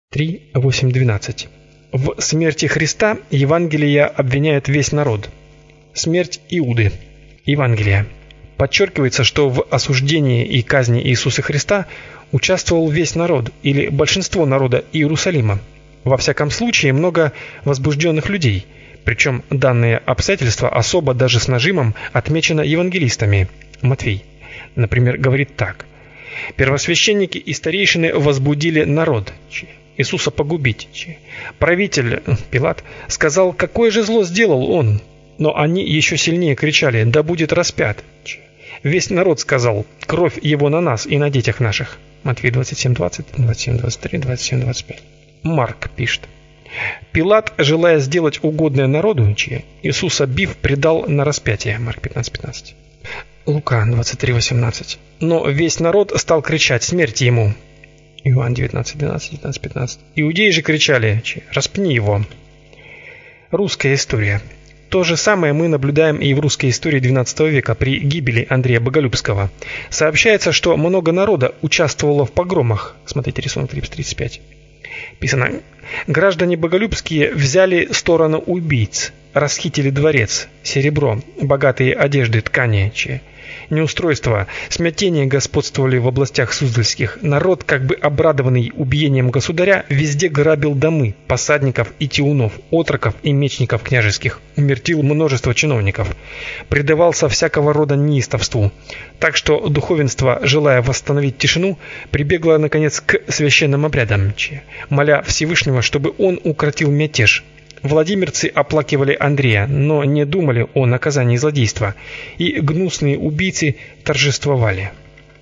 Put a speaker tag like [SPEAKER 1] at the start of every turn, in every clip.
[SPEAKER 1] 3, 8, 12. В смерти Христа Евангелие обвиняет весь народ. Смерть Иуды. Евангелие. Подчеркивается, что в осуждении и казни Иисуса Христа участвовал весь народ или большинство народа Иерусалима. Во всяком случае, много возбужденных людей. Причем данные обстоятельства особо даже с нажимом отмечено евангелистами. Матфей, например, говорит так: первосвященники и старейшины возбудили народ Иисуса погубить. Правитель Пилат сказал, какое же зло сделал он, но они еще сильнее кричали: да будет распят. Весь народ сказал: кровь его на нас и на детях наших. Матфея 27:20, 27:23, 27:25. Марк пишет: Пилат, желая сделать угодное народу, Иисуса бив предал на распятие. Марк 15:15. Лука 23:18. Но весь народ стал кричать: смерть ему. Иоанн 19:12, 19:15. Иудеи же кричали: распни его. Русская история. То же самое мы наблюдаем и в русской истории XII века при гибели Андрея Боголюбского. Сообщается, что много народа участвовало в погромах. Смотрите рисунок 35. Писано: граждане боголюбские взяли сторону убийц, расхитили дворец, серебро, богатые одежды, ткани, неустройство, смятение господствовали в областях суздальских. Народ, как бы обрадованный убиением государя, везде грабил домы посадников и тиунов, отроков и мечников княжеских, умертвил множество чиновников, предавался всякого рода неистовству. Так что духовенство, желая восстановить тишину, прибегло наконец к священным обрядам, моля Всевышнего, чтобы он укротил мятеж. Владимирцы оплакивали Андрея, но не думали о наказании злодейства, и гнусные убийцы торжествовали.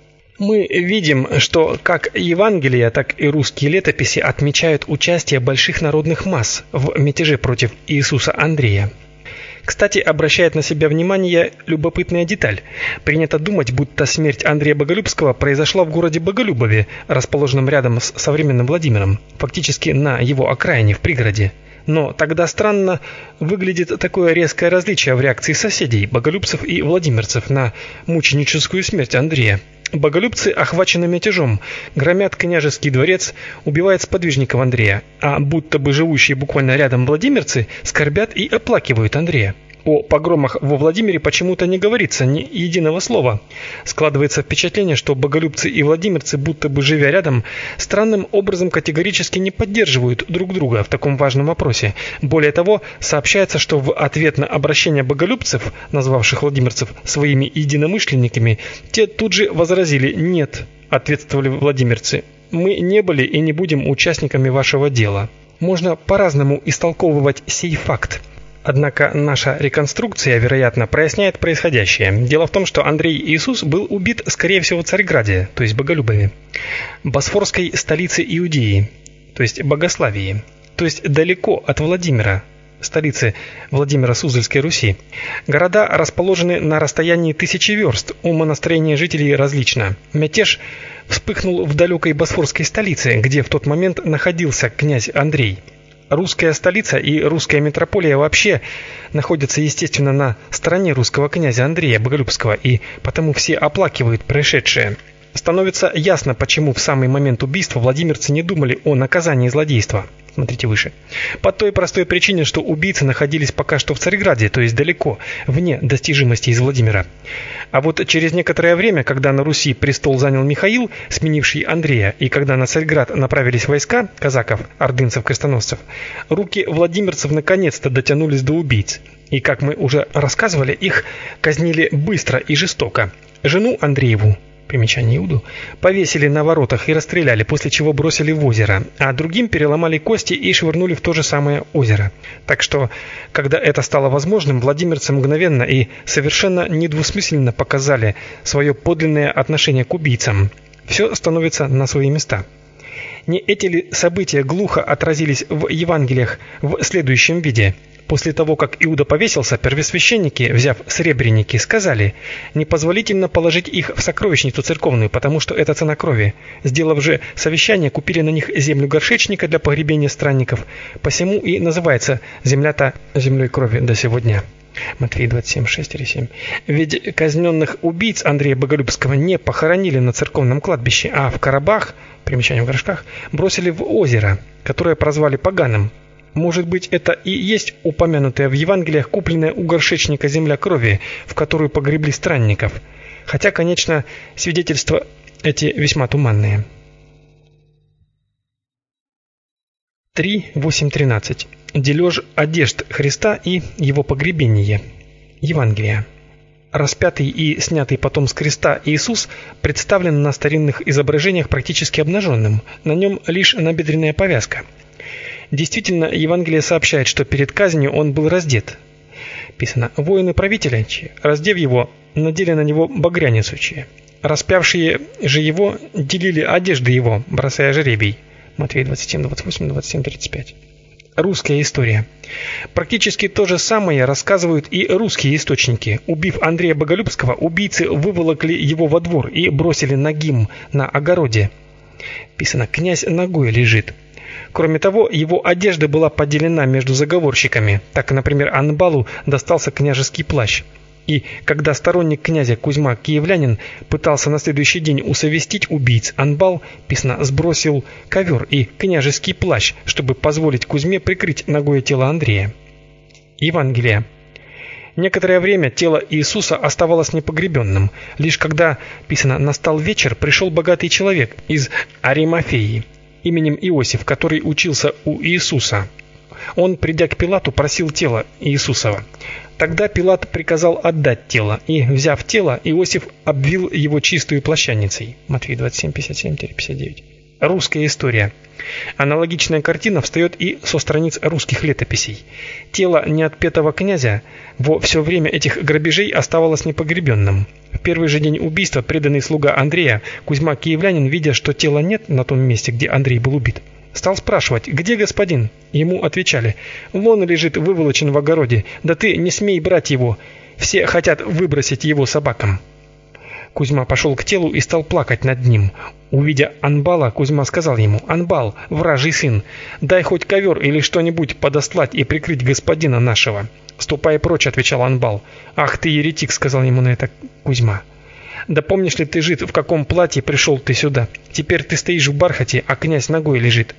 [SPEAKER 1] Мы видим, что как Евангелие, так и русские летописи отмечают участие больших народных масс в мятеже против Иисуса Андрея. Кстати, обращает на себя внимание любопытная деталь. Принято думать, будто смерть Андрея Боголюбского произошла в городе Боголюбове, расположенном рядом с современным Владимиром, фактически на его окраине, в пригороде. Но тогда странно выглядит такое резкое различие в реакции соседей, боголюбцев и владимирцев, на мученическую смерть Андрея. Боголюбцы охвачены мятежом, громят княжеский дворец, убивают сподвижников Андрея, а будто бы живущие буквально рядом владимирцы скорбят и оплакивают Андрея. О погромах во Владимире почему-то не говорится ни единого слова. Складывается впечатление, что боголюбцы и владимирцы, будто бы живя рядом, странным образом категорически не поддерживают друг друга в таком важном вопросе. Более того, сообщается, что в ответ на обращение боголюбцев, назвавших владимирцев своими единомышленниками, те тут же возразили: «Нет», ответствовали владимирцы, «мы не были и не будем участниками вашего дела». Можно по-разному истолковывать сей факт. Однако наша реконструкция, вероятно, проясняет происходящее. Дело в том, что Андрей Иисус был убит, скорее всего, в Царьграде, то есть Боголюбове, босфорской столице Иудеи, то есть Богославии, то есть далеко от Владимира, столицы Владимира Суздальской Руси. Города расположены на расстоянии 1000 верст, умонастроение жителей различно. Мятеж вспыхнул в далекой босфорской столице, где в тот момент находился князь Андрей. Русская столица и русская метрополия вообще находятся, естественно, на стороне русского князя Андрея Боголюбского, и потому все оплакивают происшедшее. Становится ясно, почему в самый момент убийства владимирцы не думали о наказании злодейства. Смотрите выше. По той простой причине, что убийцы находились пока что в Царьграде, то есть далеко, вне достижимости из Владимира. А вот через некоторое время, когда на Руси престол занял Михаил, сменивший Андрея, и когда на Царьград направились войска казаков, ордынцев, крестоносцев, руки владимирцев наконец-то дотянулись до убийц. И, как мы уже рассказывали, их казнили быстро и жестоко. Жену Андрееву, примечание Иуду, повесили на воротах и расстреляли, после чего бросили в озеро, а другим переломали кости и швырнули в то же самое озеро. Так что, когда это стало возможным, владимирцы мгновенно и совершенно недвусмысленно показали свое подлинное отношение к убийцам. Все становится на свои места. Не эти ли события глухо отразились в Евангелиях в следующем виде? После того, как Иуда повесился, первосвященники, взяв сребреники, сказали: «Непозволительно положить их в сокровищницу церковную, потому что это цена крови». Сделав же совещание, купили на них землю горшечника для погребения странников. Посему и называется земля-то землей крови до сего дня. Матфея 27:6-7. Ведь казненных убийц Андрея Боголюбского не похоронили на церковном кладбище, а в коробах, примечание в горшках, бросили в озеро, которое прозвали Поганым. Может быть, это и есть упомянутая в Евангелиях купленная у горшечника земля крови, в которую погребли странников. Хотя, конечно, свидетельства эти весьма туманные. 3:8-13. Дележ одежд Христа и его погребение. Евангелие. Распятый и снятый потом с креста Иисус представлен на старинных изображениях практически обнаженным, на нем лишь набедренная повязка. Действительно, Евангелие сообщает, что перед казнью он был раздет. Писано: воины правителя, раздев его, надели на него багряницу, распявшие же его делили одежды его, бросая жребий. Матфея 27:28, 27:35. Русская история. Практически то же самое рассказывают и русские источники. Убив Андрея Боголюбского, убийцы выволокли его во двор и бросили нагим на огороде. Писано: князь нагой лежит. Кроме того, его одежда была поделена между заговорщиками. Так, например, Анбалу достался княжеский плащ. И когда сторонник князя Кузьма Киевлянин пытался на следующий день усовестить убийц, Анбал, писано, сбросил ковер и княжеский плащ, чтобы позволить Кузьме прикрыть ногой тело Андрея. Евангелие. Некоторое время тело Иисуса оставалось непогребенным. Лишь когда, писано, настал вечер, пришел богатый человек из Аримафеи именем Иосиф, который учился у Иисуса. Он, придя к Пилату, просил тело Иисусова. Тогда Пилат приказал отдать тело, и, взяв тело, Иосиф обвил его чистую плащаницей. Матфея 27:57-59. Русская история. Аналогичная картина встает и со страниц русских летописей. Тело неотпетого князя во все время этих грабежей оставалось непогребенным. В первый же день убийства преданный слуга Андрея, Кузьма Киевлянин, видя, что тела нет на том месте, где Андрей был убит, стал спрашивать: «Где господин?» Ему отвечали: «Вон лежит выволочен в огороде, да ты не смей брать его, все хотят выбросить его собакам». Кузьма пошел к телу и стал плакать над ним. Увидя Анбала, Кузьма сказал ему: «Анбал, вражий сын, дай хоть ковер или что-нибудь подостлать и прикрыть господина нашего». «Ступай прочь», — отвечал Анбал. «Ах ты еретик», — сказал ему на это Кузьма. «Да помнишь ли ты, жид, в каком платье пришел ты сюда? Теперь ты стоишь в бархате, а князь ногой лежит».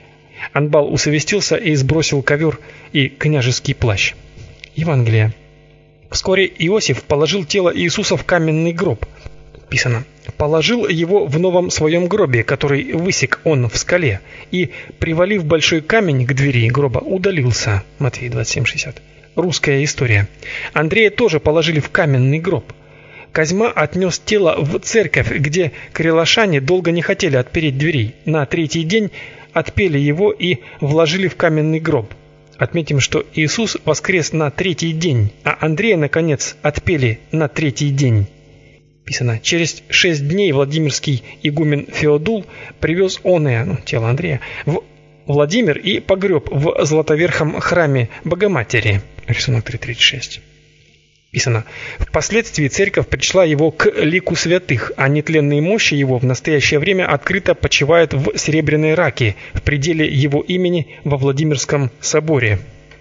[SPEAKER 1] Анбал усовестился и сбросил ковер и княжеский плащ. Евангелие. Вскоре Иосиф положил тело Иисуса в каменный гроб. Писано: положил его в новом своем гробе, который высек он в скале, и, привалив большой камень к двери гроба, удалился. Матфея 27:60. Русская история. Андрея тоже положили в каменный гроб. Козьма отнес тело в церковь, где крелашане долго не хотели отпереть дверей. На третий день отпели его и вложили в каменный гроб. Отметим, что Иисус воскрес на третий день, а Андрея, наконец, отпели на третий день. Писано: через 6 дней Владимирский игумен Феодул привез оное, тело Андрея, в Владимир и погреб в Златоверхом храме Богоматери. Рисунок 3.36. Писано: впоследствии церковь причла его к лику святых, а нетленные мощи его в настоящее время открыто почивают в Серебряной Раке, в пределе его имени во Владимирском соборе.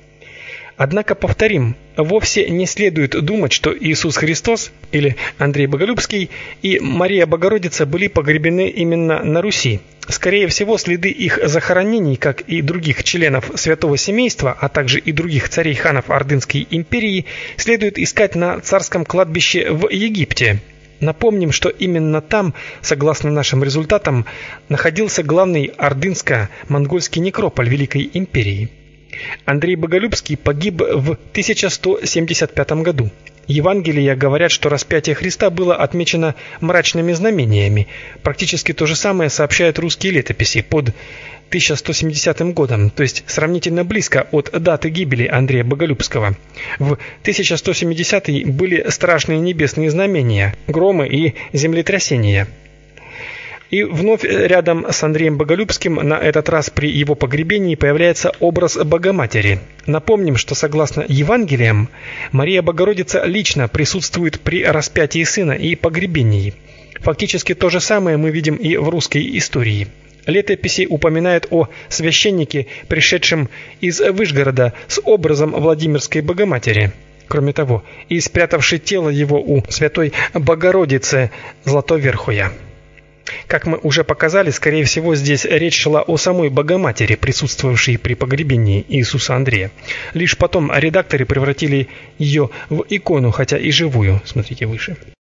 [SPEAKER 1] Однако, повторим, вовсе не следует думать, что Иисус Христос или Андрей Боголюбский и Мария Богородица были погребены именно на Руси. Скорее всего, следы их захоронений, как и других членов святого семейства, а также и других царей-ханов Ордынской империи, следует искать на царском кладбище в Египте. Напомним, что именно там, согласно нашим результатам, находился главный ордынско-монгольский некрополь Великой империи. Андрей Боголюбский погиб в 1175 году. Евангелия говорят, что распятие Христа было отмечено мрачными знамениями. Практически то же самое сообщают русские летописи под 1170 годом, то есть сравнительно близко от даты гибели Андрея Боголюбского. В 1170 были страшные небесные знамения, громы и землетрясения. И вновь рядом с Андреем Боголюбским, на этот раз при его погребении, появляется образ Богоматери. Напомним, что согласно Евангелиям, Мария Богородица лично присутствует при распятии сына и погребении. Фактически то же самое мы видим и в русской истории. Летописи упоминают о священнике, пришедшем из Вышгорода с образом Владимирской Богоматери. Кроме того, и спрятавший тело его у Святой Богородицы Златоверхуя. Как мы уже показали, скорее всего, здесь речь шла о самой Богоматери, присутствовавшей при погребении Иисуса Андрея. Лишь потом редакторы превратили ее в икону, хотя и живую. Смотрите выше.